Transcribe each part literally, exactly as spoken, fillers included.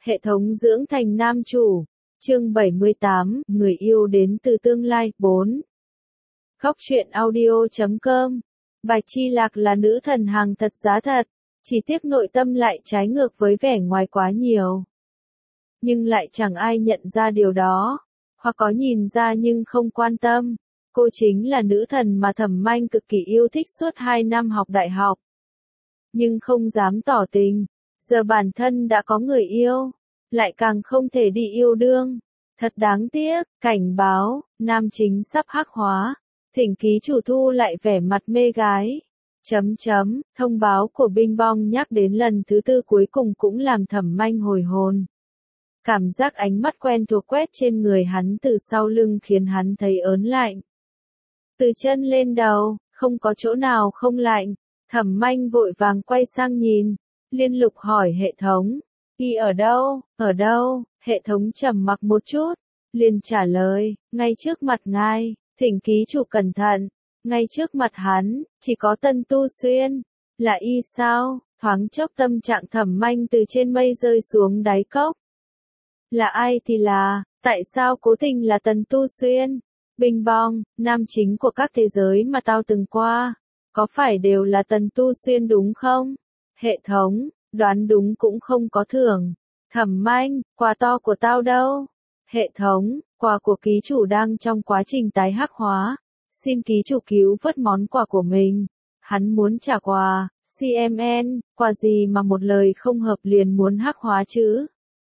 Hệ thống dưỡng thành nam chủ. Chương bảy mươi tám, người yêu đến từ tương lai. bốn. Góc truyện audio chấm com. Bạch Chi Lạc là nữ thần hàng thật giá thật, chỉ tiếc nội tâm lại trái ngược với vẻ ngoài quá nhiều. Nhưng lại chẳng ai nhận ra điều đó, hoặc có nhìn ra nhưng không quan tâm. Cô chính là nữ thần mà Thẩm Manh cực kỳ yêu thích suốt hai năm học đại học. Nhưng không dám tỏ tình, giờ bản thân đã có người yêu, lại càng không thể đi yêu đương. Thật đáng tiếc, cảnh báo, nam chính sắp hắc hóa, thỉnh ký chủ thu lại vẻ mặt mê gái. Chấm chấm, thông báo của Bing Bong nhắc đến lần thứ tư cuối cùng cũng làm Thẩm Manh hồi hồn. Cảm giác ánh mắt quen thuộc quét trên người hắn từ sau lưng khiến hắn thấy ớn lạnh. Từ chân lên đầu, không có chỗ nào không lạnh. Thẩm Manh vội vàng quay sang nhìn, liên lục hỏi hệ thống, y ở đâu, ở đâu, hệ thống trầm mặc một chút, liền trả lời, ngay trước mặt ngài, thỉnh ký chủ cẩn thận, ngay trước mặt hắn, chỉ có Tần Tu Xuyên, là y sao, thoáng chốc tâm trạng Thẩm Manh từ trên mây rơi xuống đáy cốc. Là ai thì là, tại sao cố tình là Tần Tu Xuyên? Bing Bong, nam chính của các thế giới mà tao từng qua, có phải đều là Tần Tu Xuyên đúng không? Hệ thống, đoán đúng cũng không có thưởng. Thẩm Manh, quà to của tao đâu? Hệ thống, quà của ký chủ đang trong quá trình tái hắc hóa, xin ký chủ cứu vớt món quà của mình. Hắn muốn trả quà, xê em en, quà gì mà một lời không hợp liền muốn hắc hóa chứ?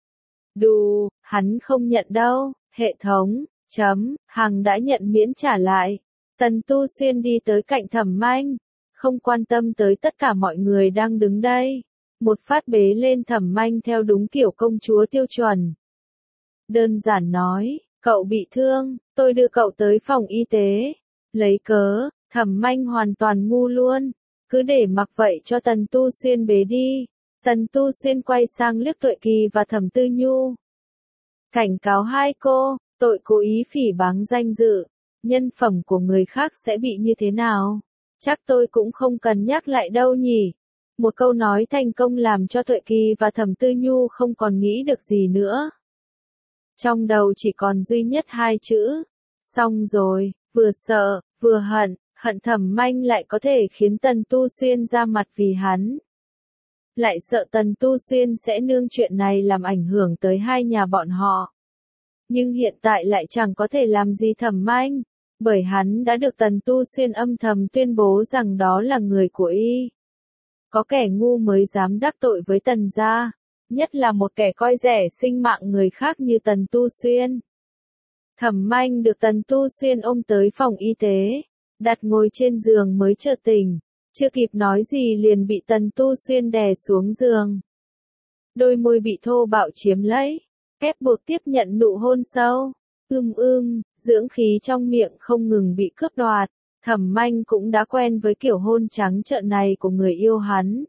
Đù, hắn không nhận đâu. Hệ thống, chấm, hàng đã nhận miễn trả lại. Tần Tu Xuyên đi tới cạnh Thẩm Manh, không quan tâm tới tất cả mọi người đang đứng đây. Một phát bế lên Thẩm Manh theo đúng kiểu công chúa tiêu chuẩn. Đơn giản nói, cậu bị thương, tôi đưa cậu tới phòng y tế. Lấy cớ, Thẩm Manh hoàn toàn ngu luôn, cứ để mặc vậy cho Tần Tu Xuyên bế đi. Tần Tu Xuyên quay sang liếc Tuệ Kỳ và Thẩm Tư Nhu. Cảnh cáo hai cô, tội cố ý phỉ báng danh dự, nhân phẩm của người khác sẽ bị như thế nào? Chắc tôi cũng không cần nhắc lại đâu nhỉ. Một câu nói thành công làm cho Tuệ Kỳ và Thẩm Tư Nhu không còn nghĩ được gì nữa. Trong đầu chỉ còn duy nhất hai chữ. Xong rồi, vừa sợ, vừa hận, hận Thẩm Manh lại có thể khiến Tần Tu Xuyên ra mặt vì hắn. Lại sợ Tần Tu Xuyên sẽ nương chuyện này làm ảnh hưởng tới hai nhà bọn họ. Nhưng hiện tại lại chẳng có thể làm gì Thẩm Manh, bởi hắn đã được Tần Tu Xuyên âm thầm tuyên bố rằng đó là người của y. Có kẻ ngu mới dám đắc tội với Tần gia, nhất là một kẻ coi rẻ sinh mạng người khác như Tần Tu Xuyên. Thẩm Manh được Tần Tu Xuyên ôm tới phòng y tế, đặt ngồi trên giường mới chợt tỉnh, chưa kịp nói gì liền bị Tần Tu Xuyên đè xuống giường. Đôi môi bị thô bạo chiếm lấy, ép buộc tiếp nhận nụ hôn sâu. Ưm ưm, dưỡng khí trong miệng không ngừng bị cướp đoạt. Thẩm Manh cũng đã quen với kiểu hôn trắng trợn này của người yêu hắn,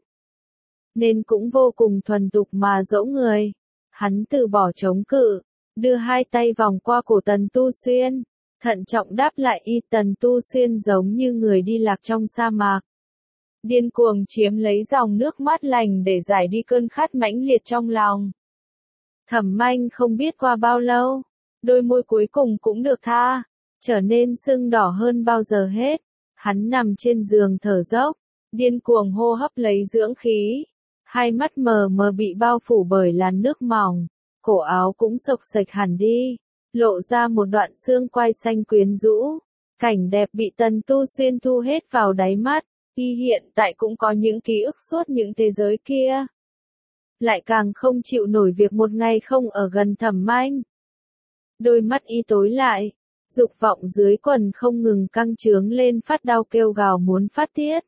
nên cũng vô cùng thuần thục mà dỗ người. Hắn từ bỏ chống cự, đưa hai tay vòng qua cổ Tần Tu Xuyên, thận trọng đáp lại y. Tần Tu Xuyên giống như người đi lạc trong sa mạc, điên cuồng chiếm lấy dòng nước mát lành để giải đi cơn khát mãnh liệt trong lòng. Thẩm Manh không biết qua bao lâu, đôi môi cuối cùng cũng được tha, trở nên sưng đỏ hơn bao giờ hết. Hắn nằm trên giường thở dốc, điên cuồng hô hấp lấy dưỡng khí. Hai mắt mờ mờ bị bao phủ bởi làn nước mỏng, cổ áo cũng xộc xệch hẳn đi, lộ ra một đoạn xương quai xanh quyến rũ. Cảnh đẹp bị Tần Tu Xuyên thu hết vào đáy mắt, y hiện tại cũng có những ký ức suốt những thế giới kia. Lại càng không chịu nổi việc một ngày không ở gần Thẩm Manh. Đôi mắt y tối lại, dục vọng dưới quần không ngừng căng trướng lên, phát đau kêu gào muốn phát tiết.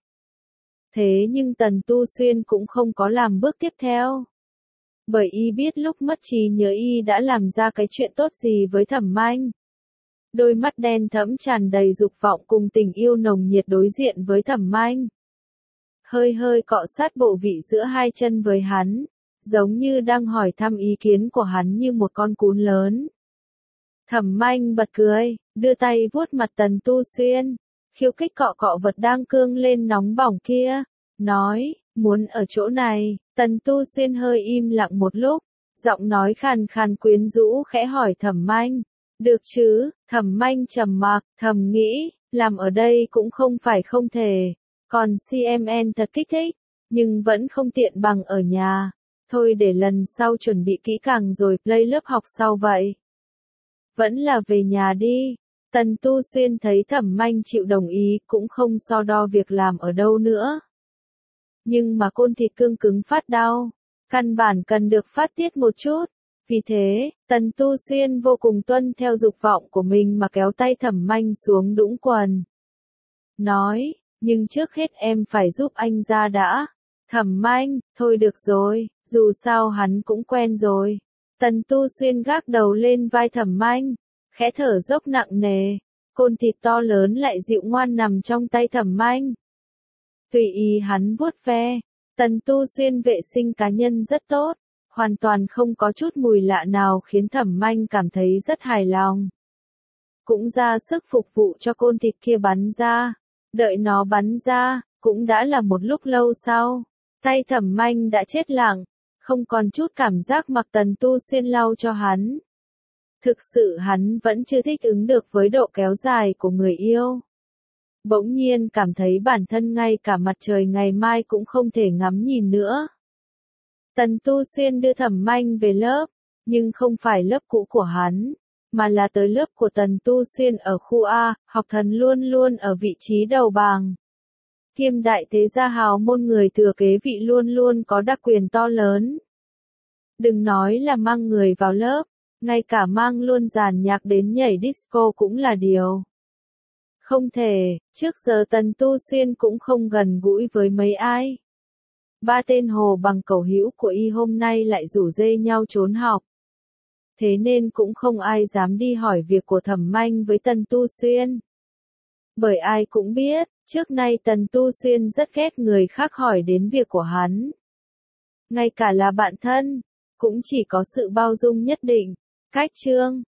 Thế nhưng Tần Tu Xuyên cũng không có làm bước tiếp theo. Bởi y biết lúc mất trí nhớ y đã làm ra cái chuyện tốt gì với Thẩm Manh. Đôi mắt đen thẫm tràn đầy dục vọng cùng tình yêu nồng nhiệt đối diện với Thẩm Manh. Hơi hơi cọ sát bộ vị giữa hai chân với hắn, giống như đang hỏi thăm ý kiến của hắn như một con cún lớn. Thẩm Manh bật cười, đưa tay vuốt mặt Tần Tu Xuyên, khiêu khích cọ cọ vật đang cương lên nóng bỏng kia, nói, muốn ở chỗ này. Tần Tu Xuyên hơi im lặng một lúc, Giọng nói khàn khàn quyến rũ khẽ hỏi Thẩm Manh. Được chứ, Thẩm Manh trầm mặc, thầm nghĩ, làm ở đây cũng không phải không thể. Còn xê em en thật kích thích, nhưng vẫn không tiện bằng ở nhà. Thôi để lần sau chuẩn bị kỹ càng rồi play lớp học sau vậy. Vẫn là về nhà đi. Tần Tu Xuyên thấy Thẩm Manh chịu đồng ý cũng không so đo việc làm ở đâu nữa. Nhưng mà côn thịt cương cứng phát đau, căn bản cần được phát tiết một chút. Vì thế, Tần Tu Xuyên vô cùng tuân theo dục vọng của mình mà kéo tay Thẩm Manh xuống đũng quần. Nói, nhưng trước hết em phải giúp anh ra đã. Thẩm Manh, thôi được rồi, dù sao hắn cũng quen rồi. Tần Tu Xuyên gác đầu lên vai Thẩm Manh, khẽ thở dốc nặng nề, côn thịt to lớn lại dịu ngoan nằm trong tay Thẩm Manh. Tùy ý hắn vuốt ve, Tần Tu Xuyên vệ sinh cá nhân rất tốt, hoàn toàn không có chút mùi lạ nào khiến Thẩm Manh cảm thấy rất hài lòng. Cũng ra sức phục vụ cho côn thịt kia bắn ra, đợi nó bắn ra, cũng đã là một lúc lâu sau. Tay Thẩm Manh đã chết lặng, không còn chút cảm giác mặc Tần Tu Xuyên lau cho hắn. Thực sự hắn vẫn chưa thích ứng được với độ kéo dài của người yêu. Bỗng nhiên cảm thấy bản thân ngay cả mặt trời ngày mai cũng không thể ngắm nhìn nữa. Tần Tu Xuyên đưa Thẩm Manh về lớp, nhưng không phải lớp cũ của hắn, mà là tới lớp của Tần Tu Xuyên ở khu A, học thần luôn luôn ở vị trí đầu bảng. Kiêm đại thế gia hào môn người thừa kế vị luôn luôn có đặc quyền to lớn. Đừng nói là mang người vào lớp, ngay cả mang luôn dàn nhạc đến nhảy disco cũng là điều không thể. Trước giờ Tần Tu Xuyên cũng không gần gũi với mấy ai. Ba tên hồ bằng cẩu hữu của y hôm nay lại rủ rê nhau trốn học. Thế nên cũng không ai dám đi hỏi việc của Thẩm Manh với Tần Tu Xuyên. Bởi ai cũng biết, trước nay Tần Tu Xuyên rất ghét người khác hỏi đến việc của hắn. Ngay cả là bạn thân, cũng chỉ có sự bao dung nhất định. Cách chương